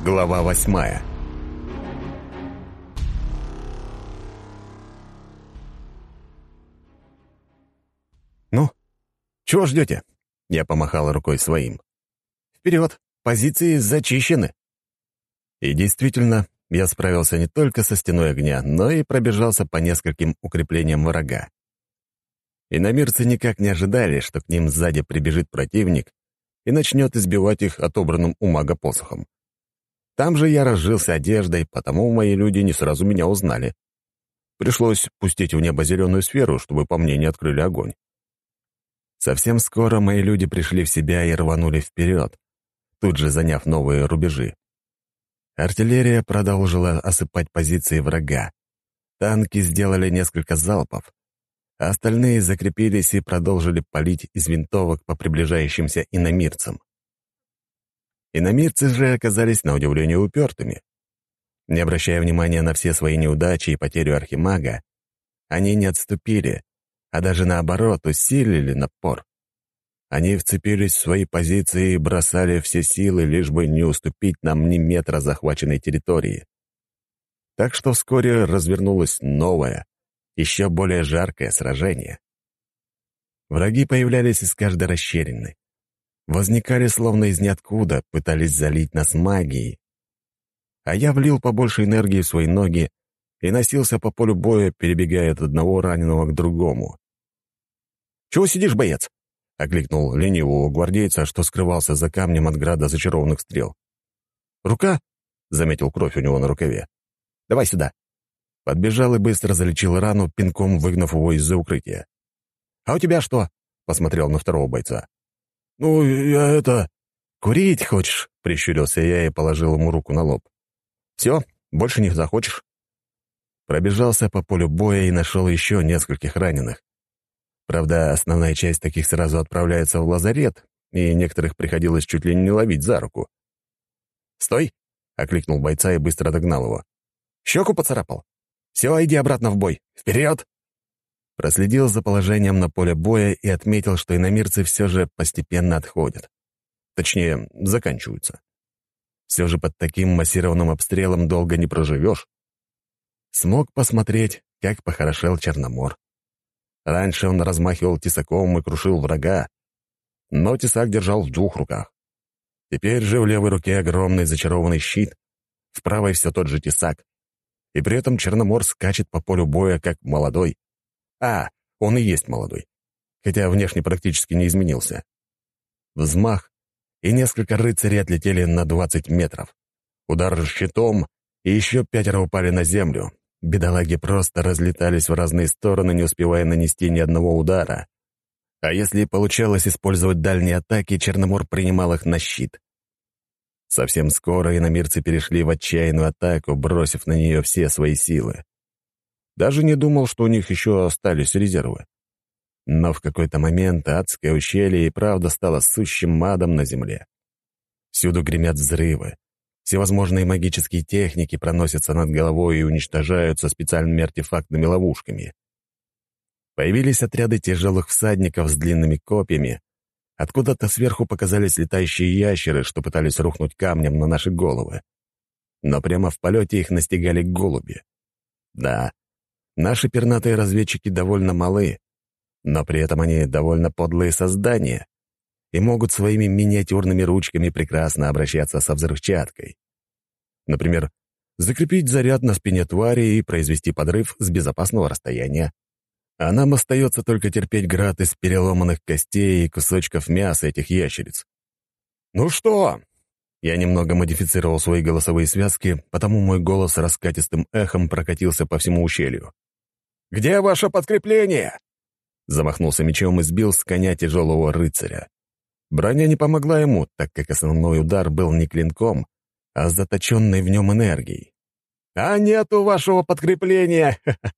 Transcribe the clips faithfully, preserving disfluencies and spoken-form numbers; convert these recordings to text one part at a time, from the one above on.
Глава восьмая. «Ну, чего ждете?» Я помахал рукой своим. «Вперед! Позиции зачищены!» И действительно, я справился не только со стеной огня, но и пробежался по нескольким укреплениям врага. Иномирцы никак не ожидали, что к ним сзади прибежит противник и начнет избивать их отобранным у мага посохом. Там же я разжился одеждой, потому мои люди не сразу меня узнали. Пришлось пустить в небо зеленую сферу, чтобы по мне не открыли огонь. Совсем скоро мои люди пришли в себя и рванули вперед, тут же заняв новые рубежи. Артиллерия продолжила осыпать позиции врага. Танки сделали несколько залпов, а остальные закрепились и продолжили палить из винтовок по приближающимся иномирцам. Иномирцы же оказались на удивление упертыми. Не обращая внимания на все свои неудачи и потерю архимага, они не отступили, а даже наоборот усилили напор. Они вцепились в свои позиции и бросали все силы, лишь бы не уступить нам ни метра захваченной территории. Так что вскоре развернулось новое, еще более жаркое сражение. Враги появлялись из каждой расщелины. Возникали словно из ниоткуда, пытались залить нас магией. А я влил побольше энергии в свои ноги и носился по полю боя, перебегая от одного раненого к другому. «Чего сидишь, боец?» — окликнул ленивого гвардейца, что скрывался за камнем от града зачарованных стрел. «Рука?» — заметил кровь у него на рукаве. «Давай сюда». Подбежал и быстро залечил рану, пинком выгнав его из-за укрытия. «А у тебя что?» — посмотрел на второго бойца. «Ну, я это... курить хочешь?» — прищурился я и положил ему руку на лоб. «Все, больше не захочешь?» Пробежался по полю боя и нашел еще нескольких раненых. Правда, основная часть таких сразу отправляется в лазарет, и некоторых приходилось чуть ли не ловить за руку. «Стой!» — окликнул бойца и быстро догнал его. «Щеку поцарапал? Все, иди обратно в бой. Вперед!» Проследил за положением на поле боя и отметил, что иномирцы все же постепенно отходят. Точнее, заканчиваются. Все же под таким массированным обстрелом долго не проживешь. Смог посмотреть, как похорошел Черномор. Раньше он размахивал тесаком и крушил врага, но тесак держал в двух руках. Теперь же в левой руке огромный зачарованный щит, в правой все тот же тесак, и при этом Черномор скачет по полю боя как молодой. А, он и есть молодой, хотя внешне практически не изменился. Взмах, и несколько рыцарей отлетели на двадцать метров. Удар щитом, и еще пятеро упали на землю. Бедолаги просто разлетались в разные стороны, не успевая нанести ни одного удара. А если получалось использовать дальние атаки, Черномор принимал их на щит. Совсем скоро иномирцы перешли в отчаянную атаку, бросив на нее все свои силы. Даже не думал, что у них еще остались резервы. Но в какой-то момент адское ущелье и правда стало сущим адом на земле. Всюду гремят взрывы. Всевозможные магические техники проносятся над головой и уничтожаются специальными артефактными ловушками. Появились отряды тяжелых всадников с длинными копьями. Откуда-то сверху показались летающие ящеры, что пытались рухнуть камнем на наши головы. Но прямо в полете их настигали голуби. Да, наши пернатые разведчики довольно малы, но при этом они довольно подлые создания и могут своими миниатюрными ручками прекрасно обращаться со взрывчаткой. Например, закрепить заряд на спине твари и произвести подрыв с безопасного расстояния. А нам остается только терпеть град из переломанных костей и кусочков мяса этих ящериц. «Ну что?» Я немного модифицировал свои голосовые связки, потому мой голос раскатистым эхом прокатился по всему ущелью. «Где ваше подкрепление?» Замахнулся мечом и сбил с коня тяжелого рыцаря. Броня не помогла ему, так как основной удар был не клинком, а заточенной в нем энергией. «А нету вашего подкрепления!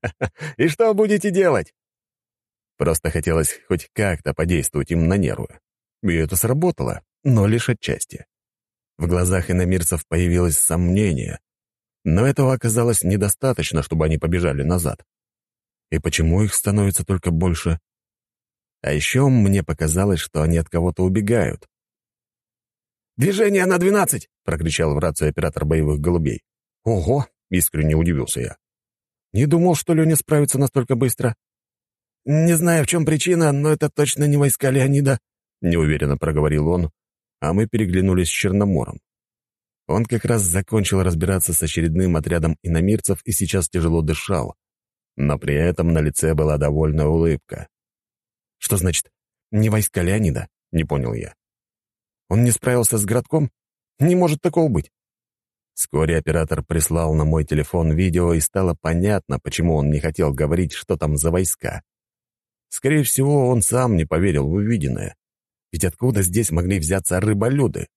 И что будете делать?» Просто хотелось хоть как-то подействовать им на нервы. И это сработало, но лишь отчасти. В глазах иномирцев появилось сомнение, но этого оказалось недостаточно, чтобы они побежали назад. И почему их становится только больше? А еще мне показалось, что они от кого-то убегают. «Движение на двенадцать!» — прокричал в рацию оператор боевых голубей. «Ого!» — искренне удивился я. «Не думал, что Леня справится настолько быстро». «Не знаю, в чем причина, но это точно не войска Леонида», — неуверенно проговорил он, а мы переглянулись с Черномором. Он как раз закончил разбираться с очередным отрядом иномирцев и сейчас тяжело дышал, но при этом на лице была довольная улыбка. «Что значит, не войска Леонида?» — не понял я. «Он не справился с городком? Не может такого быть». Вскоре оператор прислал на мой телефон видео, и стало понятно, почему он не хотел говорить, что там за войска. Скорее всего, он сам не поверил в увиденное. Ведь откуда здесь могли взяться рыболюды?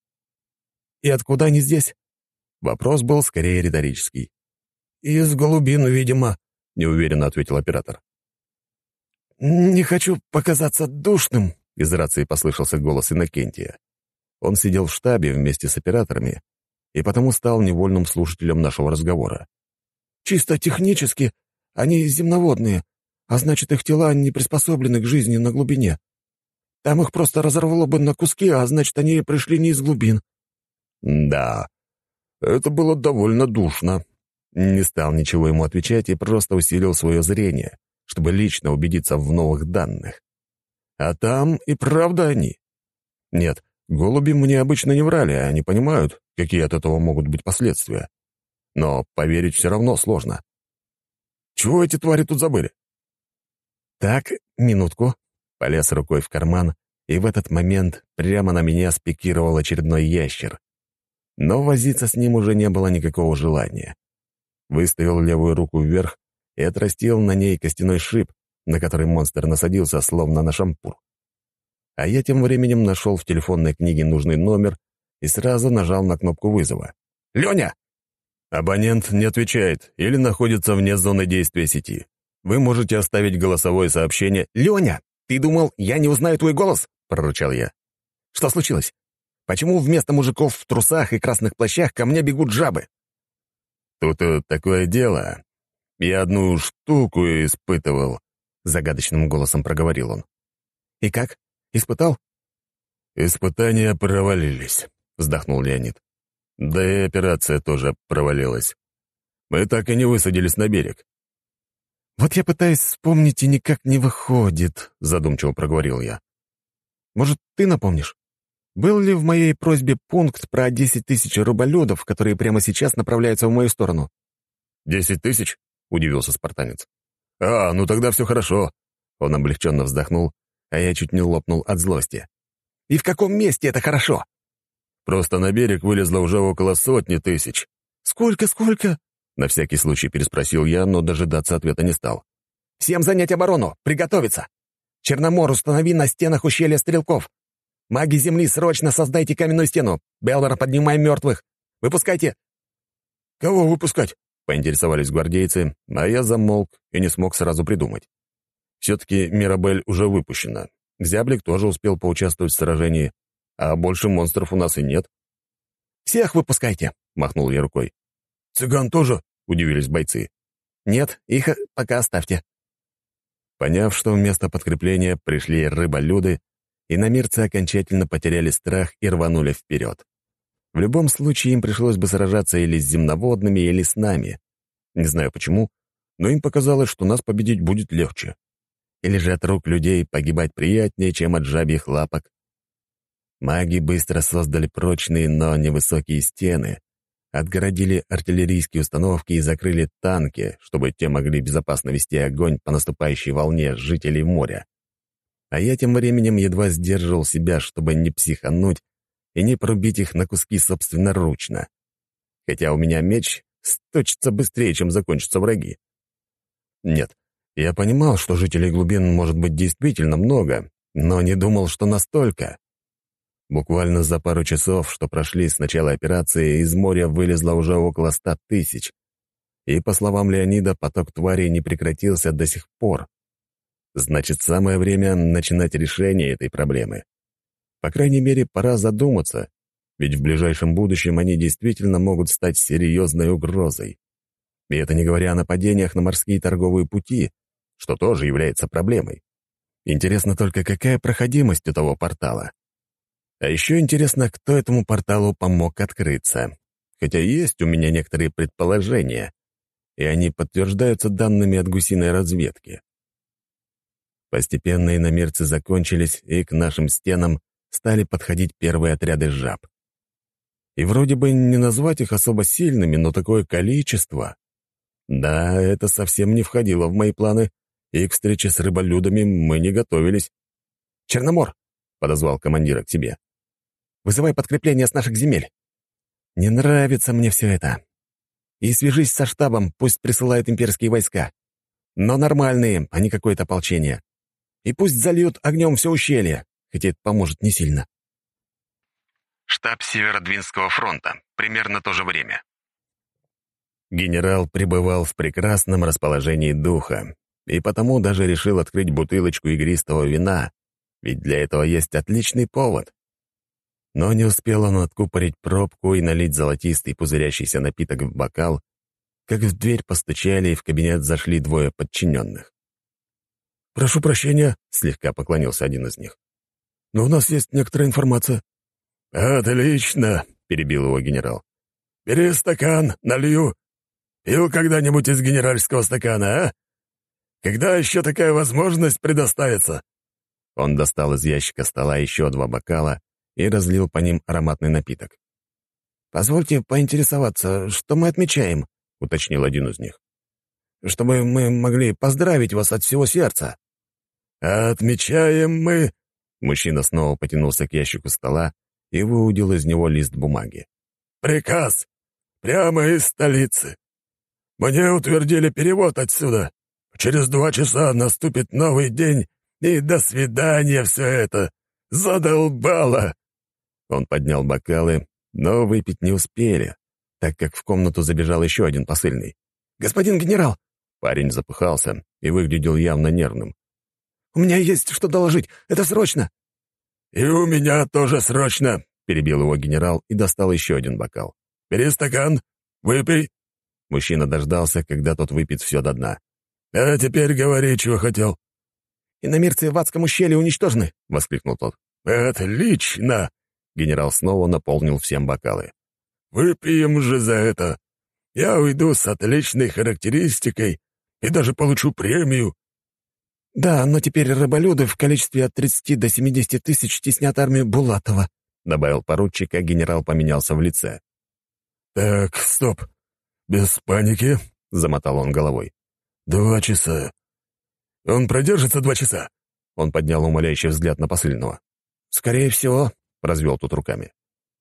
«И откуда они здесь?» Вопрос был скорее риторический. «Из глубин, видимо», — неуверенно ответил оператор. «Не хочу показаться душным», — из рации послышался голос Иннокентия. Он сидел в штабе вместе с операторами и потому стал невольным слушателем нашего разговора. «Чисто технически они земноводные, а значит, их тела не приспособлены к жизни на глубине. Там их просто разорвало бы на куски, а значит, они пришли не из глубин». Да, это было довольно душно. Не стал ничего ему отвечать и просто усилил свое зрение, чтобы лично убедиться в новых данных. А там и правда они. Нет, голуби мне обычно не врали, они понимают, какие от этого могут быть последствия. Но поверить все равно сложно. Чего эти твари тут забыли? Так, минутку. Полез рукой в карман, и в этот момент прямо на меня спикировал очередной ящер. Но возиться с ним уже не было никакого желания. Выставил левую руку вверх и отрастил на ней костяной шип, на который монстр насадился, словно на шампур. А я тем временем нашел в телефонной книге нужный номер и сразу нажал на кнопку вызова. «Леня!» Абонент не отвечает или находится вне зоны действия сети. Вы можете оставить голосовое сообщение. «Леня, ты думал, я не узнаю твой голос?» — прорычал я. «Что случилось? Почему вместо мужиков в трусах и красных плащах ко мне бегут жабы?» «Тут э, такое дело. Я одну штуку испытывал», — загадочным голосом проговорил он. «И как? Испытал?» «Испытания провалились», — вздохнул Леонид. «Да и операция тоже провалилась. Мы так и не высадились на берег». «Вот я пытаюсь вспомнить, и никак не выходит», — задумчиво проговорил я. «Может, ты напомнишь? Был ли в моей просьбе пункт про десять тысяч руболюдов, которые прямо сейчас направляются в мою сторону?» «Десять тысяч?» — удивился спартанец. «А, ну тогда все хорошо». Он облегченно вздохнул, а я чуть не лопнул от злости. «И в каком месте это хорошо?» «Просто на берег вылезло уже около сотни тысяч». «Сколько, сколько?» — на всякий случай переспросил я, но дожидаться ответа не стал. «Всем занять оборону! Приготовиться! Черномор, установи на стенах ущелья стрелков! Маги земли, срочно создайте каменную стену! Беллар, поднимай мертвых! Выпускайте!» «Кого выпускать?» — поинтересовались гвардейцы, а я замолк и не смог сразу придумать. Все-таки Мирабель уже выпущена. Зяблик тоже успел поучаствовать в сражении, а больше монстров у нас и нет. «Всех выпускайте!» — махнул я рукой. «Цыган тоже?» — удивились бойцы. «Нет, их пока оставьте». Поняв, что вместо подкрепления пришли рыболюды, иномирцы окончательно потеряли страх и рванули вперед. В любом случае им пришлось бы сражаться или с земноводными, или с нами. Не знаю почему, но им показалось, что нас победить будет легче. Или же от рук людей погибать приятнее, чем от жабьих лапок. Маги быстро создали прочные, но невысокие стены, отгородили артиллерийские установки и закрыли танки, чтобы те могли безопасно вести огонь по наступающей волне жителей моря. А я тем временем едва сдерживал себя, чтобы не психануть и не порубить их на куски собственноручно. Хотя у меня меч сточится быстрее, чем закончатся враги. Нет, я понимал, что жителей глубин может быть действительно много, но не думал, что настолько. Буквально за пару часов, что прошли с начала операции, из моря вылезло уже около ста тысяч. И, по словам Леонида, поток тварей не прекратился до сих пор. Значит, самое время начинать решение этой проблемы. По крайней мере, пора задуматься, ведь в ближайшем будущем они действительно могут стать серьезной угрозой. И это не говоря о нападениях на морские торговые пути, что тоже является проблемой. Интересно только, какая проходимость у того портала. А еще интересно, кто этому порталу помог открыться. Хотя есть у меня некоторые предположения, и они подтверждаются данными от гусиной разведки. Постепенно иномирцы закончились, и к нашим стенам стали подходить первые отряды жаб. И вроде бы не назвать их особо сильными, но такое количество... Да, это совсем не входило в мои планы, и к встрече с рыболюдами мы не готовились. «Черномор!» — подозвал командира к себе. «Вызывай подкрепление с наших земель. Не нравится мне все это. И свяжись со штабом, пусть присылают имперские войска. Но нормальные, а не какое-то ополчение. И пусть зальют огнем все ущелье, хотя это поможет не сильно». Штаб Северодвинского фронта. Примерно то же время. Генерал пребывал в прекрасном расположении духа, и потому даже решил открыть бутылочку игристого вина, ведь для этого есть отличный повод. Но не успел он откупорить пробку и налить золотистый пузырящийся напиток в бокал, как в дверь постучали, и в кабинет зашли двое подчиненных. «Прошу прощения», — слегка поклонился один из них. «но у нас есть некоторая информация». «Отлично», — перебил его генерал. «Бери стакан, налью. Пил когда-нибудь из генеральского стакана, а? Когда еще такая возможность предоставится?» Он достал из ящика стола еще два бокала и разлил по ним ароматный напиток. «Позвольте поинтересоваться, что мы отмечаем?» — уточнил один из них. «Чтобы мы могли поздравить вас от всего сердца». «Отмечаем мы...» Мужчина снова потянулся к ящику стола и выудил из него лист бумаги. «Приказ. Прямо из столицы. Мне утвердили перевод отсюда. Через два часа наступит новый день, и до свидания все это. Задолбало!» Он поднял бокалы, но выпить не успели, так как в комнату забежал еще один посыльный. «Господин генерал!» Парень запыхался и выглядел явно нервным. «У меня есть что доложить. Это срочно!» «И у меня тоже срочно!» — перебил его генерал и достал еще один бокал. «Бери стакан, выпей». Мужчина дождался, когда тот выпьет все до дна. «А теперь говори, чего хотел». «Иномирцы в адском ущелье уничтожены!» — воскликнул тот. «Отлично!» — генерал снова наполнил всем бокалы. «Выпьем же за это. Я уйду с отличной характеристикой и даже получу премию». «Да, но теперь рыболюды в количестве от тридцати до семидесяти тысяч теснят армию Булатова», — добавил поручик, а генерал поменялся в лице. «Так, стоп. Без паники», — замотал он головой. «Два часа. Он продержится два часа?» Он поднял умоляющий взгляд на посыльного. «Скорее всего», — развел тут руками.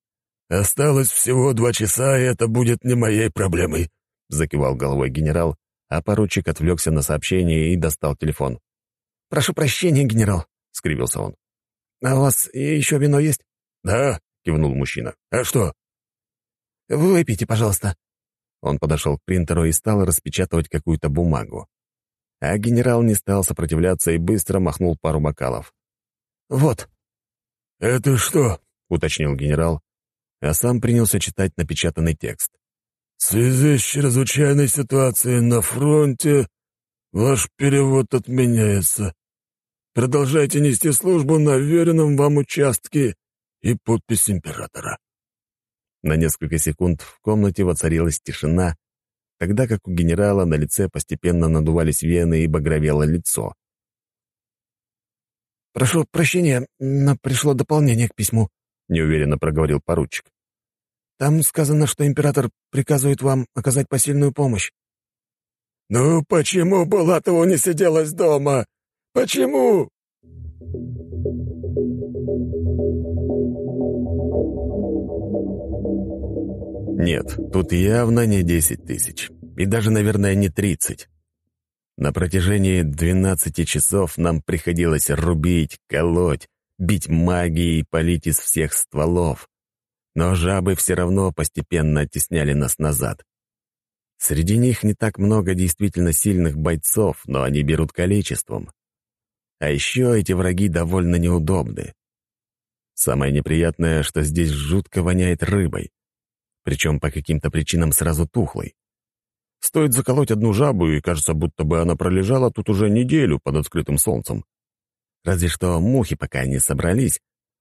«Осталось всего два часа, и это будет не моей проблемой», — закивал головой генерал, а поручик отвлекся на сообщение и достал телефон. «Прошу прощения, генерал», — скривился он. «А у вас еще вино есть?» «Да», — кивнул мужчина. «А что?» «Выпейте, пожалуйста». Он подошел к принтеру и стал распечатывать какую-то бумагу. А генерал не стал сопротивляться и быстро махнул пару бокалов. «Вот». «Это что?» — уточнил генерал, а сам принялся читать напечатанный текст. «В связи с чрезвычайной ситуацией на фронте ваш перевод отменяется. Продолжайте нести службу на веренном вам участке» и подпись императора. На несколько секунд в комнате воцарилась тишина, тогда как у генерала на лице постепенно надувались вены и багровело лицо. «Прошу прощения, но пришло дополнение к письму», — неуверенно проговорил поручик. «Там сказано, что император приказывает вам оказать посильную помощь». «Ну почему Булатову не сиделось дома? Почему?» Нет, тут явно не десять тысяч. И даже, наверное, не тридцать. На протяжении двенадцати часов нам приходилось рубить, колоть, бить магией и палить из всех стволов. Но жабы все равно постепенно оттесняли нас назад. Среди них не так много действительно сильных бойцов, но они берут количеством. А еще эти враги довольно неудобны. Самое неприятное, что здесь жутко воняет рыбой. Причем по каким-то причинам сразу тухлой. Стоит заколоть одну жабу, и кажется, будто бы она пролежала тут уже неделю под открытым солнцем. Разве что мухи пока не собрались,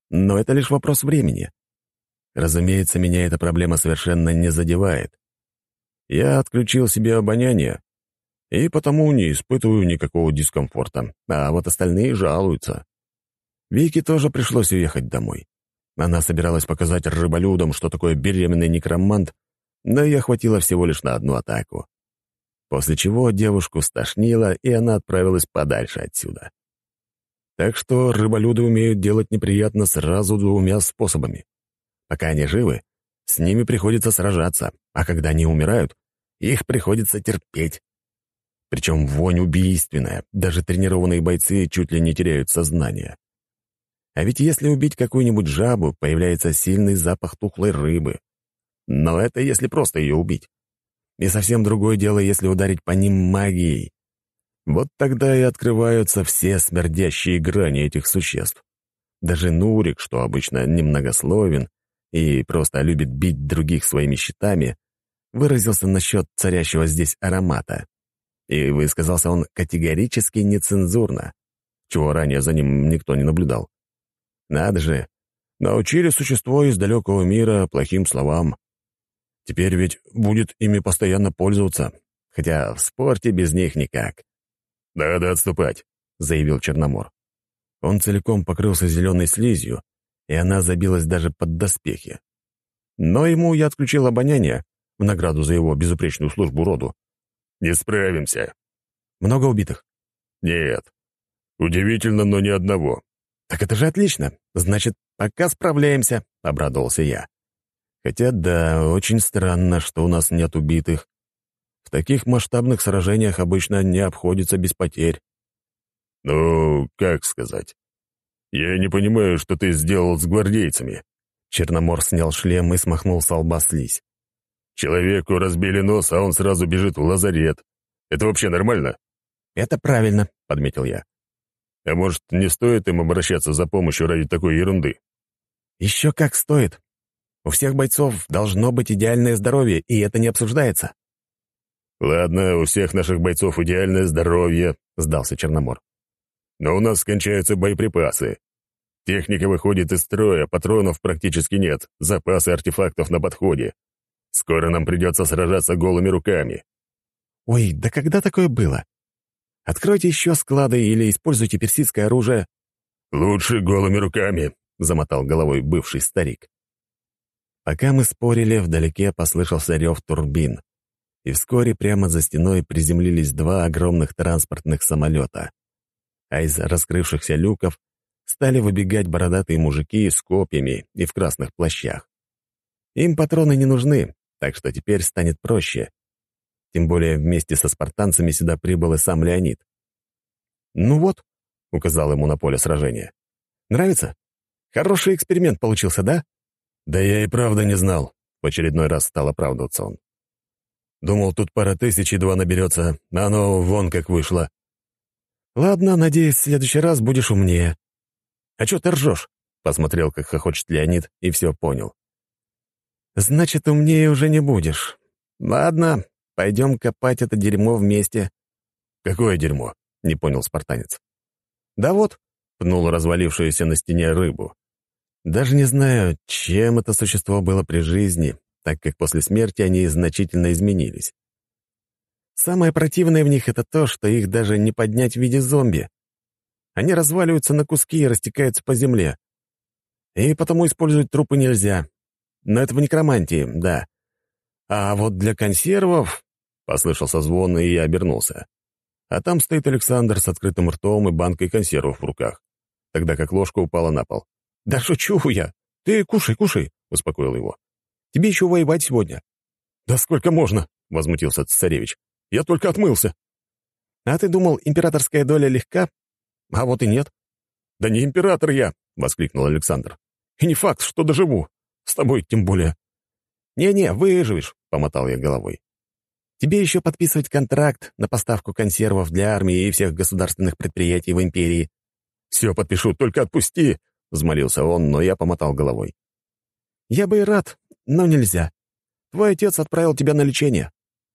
Но это лишь вопрос времени. Разумеется, меня эта проблема совершенно не задевает. Я отключил себе обоняние, и потому не испытываю никакого дискомфорта, а вот остальные жалуются. Вике тоже пришлось уехать домой. Она собиралась показать рыболюдам, что такое беременный некромант, но ее хватило всего лишь на одну атаку. После чего девушку стошнило, и она отправилась подальше отсюда. Так что рыболюды умеют делать неприятно сразу двумя способами. Пока они живы, с ними приходится сражаться, а когда они умирают, их приходится терпеть. Причем вонь убийственная, даже тренированные бойцы чуть ли не теряют сознание. А ведь если убить какую-нибудь жабу, появляется сильный запах тухлой рыбы. Но это если просто ее убить. И совсем другое дело, если ударить по ним магией. Вот тогда и открываются все смердящие грани этих существ. Даже Нурик, что обычно немногословен и просто любит бить других своими щитами, выразился насчет царящего здесь аромата. И высказался он категорически нецензурно, чего ранее за ним никто не наблюдал. Надо же, научили существо из далекого мира плохим словам. Теперь ведь будет ими постоянно пользоваться, хотя в спорте без них никак. «Надо отступать», — заявил Черномор. Он целиком покрылся зеленой слизью, и она забилась даже под доспехи. Но ему я отключил обоняние в награду за его безупречную службу роду. «Не справимся». «Много убитых?» «Нет. Удивительно, но ни одного». «Так это же отлично. Значит, пока справляемся», — обрадовался я. Хотя да, очень странно, что у нас нет убитых. В таких масштабных сражениях обычно не обходится без потерь. «Ну, как сказать? Я не понимаю, что ты сделал с гвардейцами». Черномор снял шлем и смахнул с лба слизь. «Человеку разбили нос, а он сразу бежит в лазарет. Это вообще нормально?» «Это правильно», — подметил я. «А может, не стоит им обращаться за помощью ради такой ерунды?» «Еще как стоит. У всех бойцов должно быть идеальное здоровье, и это не обсуждается». «Ладно, у всех наших бойцов идеальное здоровье», — сдался Черномор. «Но у нас кончаются боеприпасы. Техника выходит из строя, патронов практически нет, запасы артефактов на подходе. Скоро нам придется сражаться голыми руками». «Ой, да когда такое было? Откройте еще склады или используйте персидское оружие». «Лучше голыми руками», — замотал головой бывший старик. Пока мы спорили, вдалеке послышался рев турбин, и вскоре прямо за стеной приземлились два огромных транспортных самолета. А из раскрывшихся люков стали выбегать бородатые мужики с копьями и в красных плащах. Им патроны не нужны, так что теперь станет проще. Тем более вместе со спартанцами сюда прибыл и сам Леонид. «Ну вот», — указал ему на поле сражения. «Нравится? Хороший эксперимент получился, да?» «Да я и правда не знал», — в очередной раз стал оправдываться он. «Думал, тут пара тысяч едва наберется, а оно вон как вышло». «Ладно, надеюсь, в следующий раз будешь умнее». «А чё ты ржёшь?» — посмотрел, как хохочет Леонид, и все понял. «Значит, умнее уже не будешь. Ладно, пойдем копать это дерьмо вместе». «Какое дерьмо?» — не понял спартанец. «Да вот», — пнул развалившуюся на стене рыбу. Даже не знаю, чем это существо было при жизни, так как после смерти они значительно изменились. Самое противное в них — это то, что их даже не поднять в виде зомби. Они разваливаются на куски и растекаются по земле. И потому использовать трупы нельзя. Но это в некромантии, да. А вот для консервов... Послышался звон, и я обернулся. А там стоит Александр с открытым ртом и банкой консервов в руках, тогда как ложка упала на пол. «Да шучу я! Ты кушай, кушай!» — успокоил его. «Тебе еще воевать сегодня». «Да сколько можно?» — возмутился царевич. «Я только отмылся». «А ты думал, императорская доля легка? А вот и нет». «Да не император я!» — воскликнул Александр. «И не факт, что доживу. С тобой тем более». «Не-не, выживешь», — помотал я головой. «Тебе еще подписывать контракт на поставку консервов для армии и всех государственных предприятий в империи». «Все подпишу, только отпусти!» — взмолился он, но я помотал головой. «Я бы и рад, но нельзя. Твой отец отправил тебя на лечение».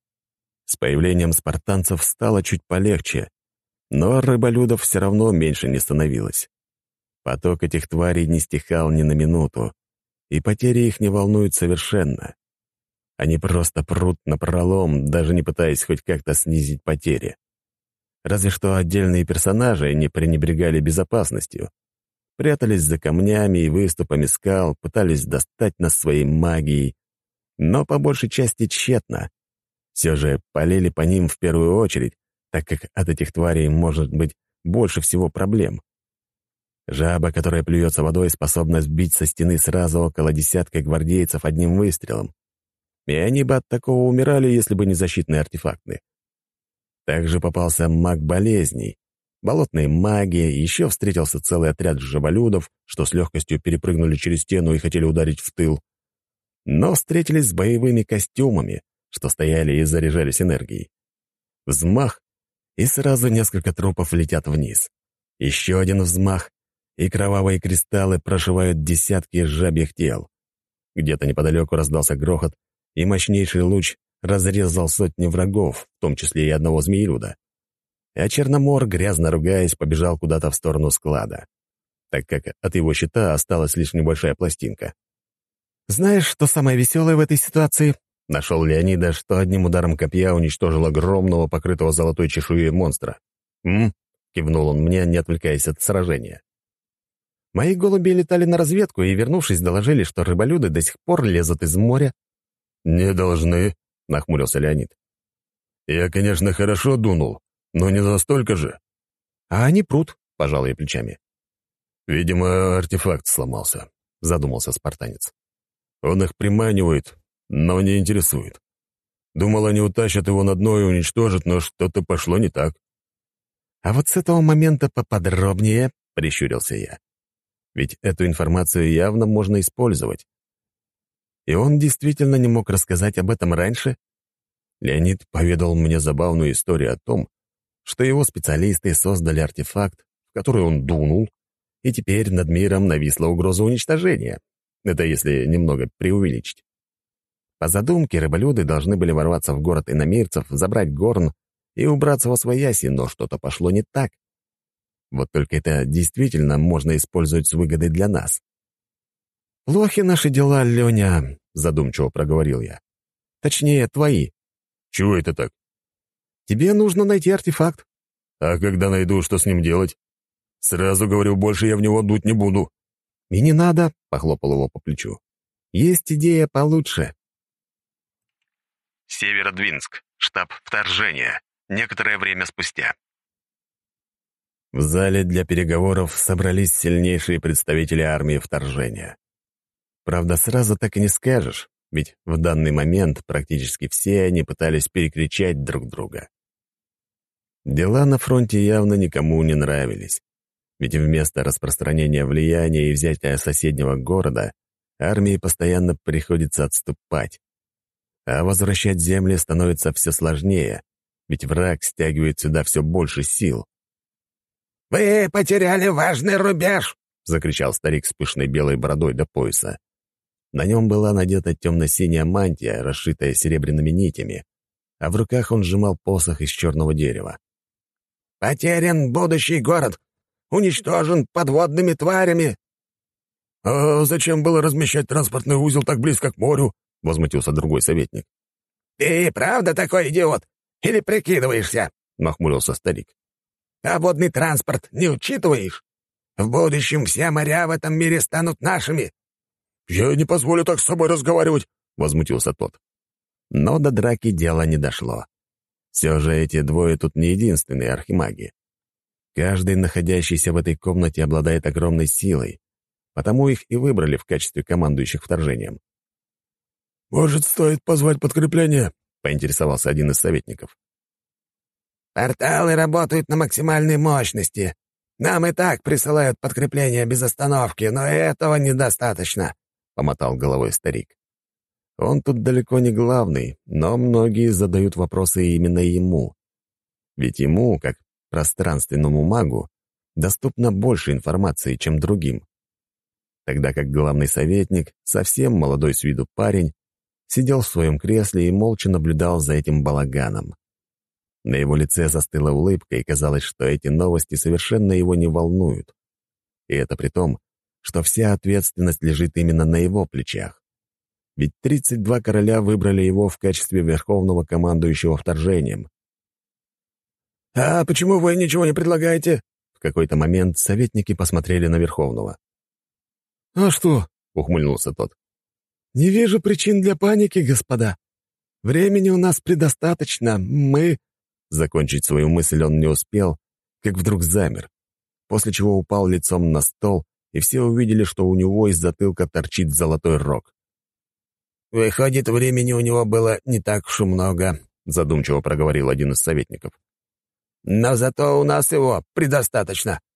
С появлением спартанцев стало чуть полегче, но рыболюдов все равно меньше не становилось. Поток этих тварей не стихал ни на минуту, и потери их не волнуют совершенно. Они просто прут напролом, даже не пытаясь хоть как-то снизить потери. Разве что отдельные персонажи не пренебрегали безопасностью. Прятались за камнями и выступами скал, пытались достать нас своей магией, но по большей части тщетно. Все же полили по ним в первую очередь, так как от этих тварей может быть больше всего проблем. Жаба, которая плюется водой, способна сбить со стены сразу около десятка гвардейцев одним выстрелом. И они бы от такого умирали, если бы не защитные артефакты. Также попался маг болезней, болотные маги, еще встретился целый отряд жаболюдов, что с легкостью перепрыгнули через стену и хотели ударить в тыл. Но встретились с боевыми костюмами, что стояли и заряжались энергией. Взмах, и сразу несколько трупов летят вниз. Еще один взмах, и кровавые кристаллы прошивают десятки жабьих тел. Где-то неподалеку раздался грохот, и мощнейший луч разрезал сотни врагов, в том числе и одного змеелюда. А Черномор, грязно ругаясь, побежал куда-то в сторону склада, так как от его щита осталась лишь небольшая пластинка. «Знаешь, что самое веселое в этой ситуации?» Нашел Леонида, что одним ударом копья уничтожил огромного, покрытого золотой чешуей монстра. «М?» — кивнул он мне, не отвлекаясь от сражения. «Мои голуби летали на разведку и, вернувшись, доложили, что рыболюды до сих пор лезут из моря». «Не должны», — нахмурился Леонид. «Я, конечно, хорошо дунул, но не настолько же». «А они прут», — пожал я плечами. «Видимо, артефакт сломался», — задумался спартанец. «Он их приманивает, но не интересует. Думал, они утащат его на дно и уничтожат, но что-то пошло не так». «А вот с этого момента поподробнее», — прищурился я. «Ведь эту информацию явно можно использовать. И он действительно не мог рассказать об этом раньше?» Леонид поведал мне забавную историю о том, что его специалисты создали артефакт, в который он дунул, и теперь над миром нависла угроза уничтожения. Это если немного преувеличить. По задумке, рыболюды должны были ворваться в город иномирцев, забрать горн и убраться во свояси, но что-то пошло не так. Вот только это действительно можно использовать с выгодой для нас. «Плохи наши дела, Леня», — задумчиво проговорил я. «Точнее, твои». «Чего это так?» «Тебе нужно найти артефакт». «А когда найду, что с ним делать? Сразу говорю, больше я в него дуть не буду». «И не надо», — похлопал его по плечу. «Есть идея получше». Северодвинск. Штаб вторжения. Некоторое время спустя. В зале для переговоров собрались сильнейшие представители армии вторжения. Правда, сразу так и не скажешь, ведь в данный момент практически все они пытались перекричать друг друга. Дела на фронте явно никому не нравились, ведь вместо распространения влияния и взятия соседнего города армии постоянно приходится отступать. А возвращать земли становится все сложнее, ведь враг стягивает сюда все больше сил. «Вы потеряли важный рубеж!» — закричал старик с пышной белой бородой до пояса. На нем была надета темно-синяя мантия, расшитая серебряными нитями, а в руках он сжимал посох из черного дерева. «Потерян будущий город! Уничтожен подводными тварями!» «А зачем было размещать транспортный узел так близко к морю?» — возмутился другой советник. «Ты правда такой идиот? Или прикидываешься?» — нахмурился старик. «А водный транспорт не учитываешь? В будущем все моря в этом мире станут нашими». «Я не позволю так с собой разговаривать», — возмутился тот. Но до драки дело не дошло. Все же эти двое тут не единственные архимаги. Каждый, находящийся в этой комнате, обладает огромной силой, потому их и выбрали в качестве командующих вторжением. «Может, стоит позвать подкрепление?» — поинтересовался один из советников. «Порталы работают на максимальной мощности. Нам и так присылают подкрепление без остановки, но этого недостаточно», — помотал головой старик. Он тут далеко не главный, но многие задают вопросы именно ему. Ведь ему, как пространственному магу, доступно больше информации, чем другим. Тогда как главный советник, совсем молодой с виду парень, сидел в своем кресле и молча наблюдал за этим балаганом. На его лице застыла улыбка, и казалось, что эти новости совершенно его не волнуют. И это при том, что вся ответственность лежит именно на его плечах. Ведь тридцать два короля выбрали его в качестве верховного командующего вторжением. «А почему вы ничего не предлагаете?» В какой-то момент советники посмотрели на Верховного. «А что?» — ухмыльнулся тот. «Не вижу причин для паники, господа. Времени у нас предостаточно. Мы...» Закончить свою мысль он не успел, как вдруг замер, после чего упал лицом на стол, и все увидели, что у него из затылка торчит золотой рог. «Выходит, времени у него было не так уж и много», — задумчиво проговорил один из советников. «Но зато у нас его предостаточно».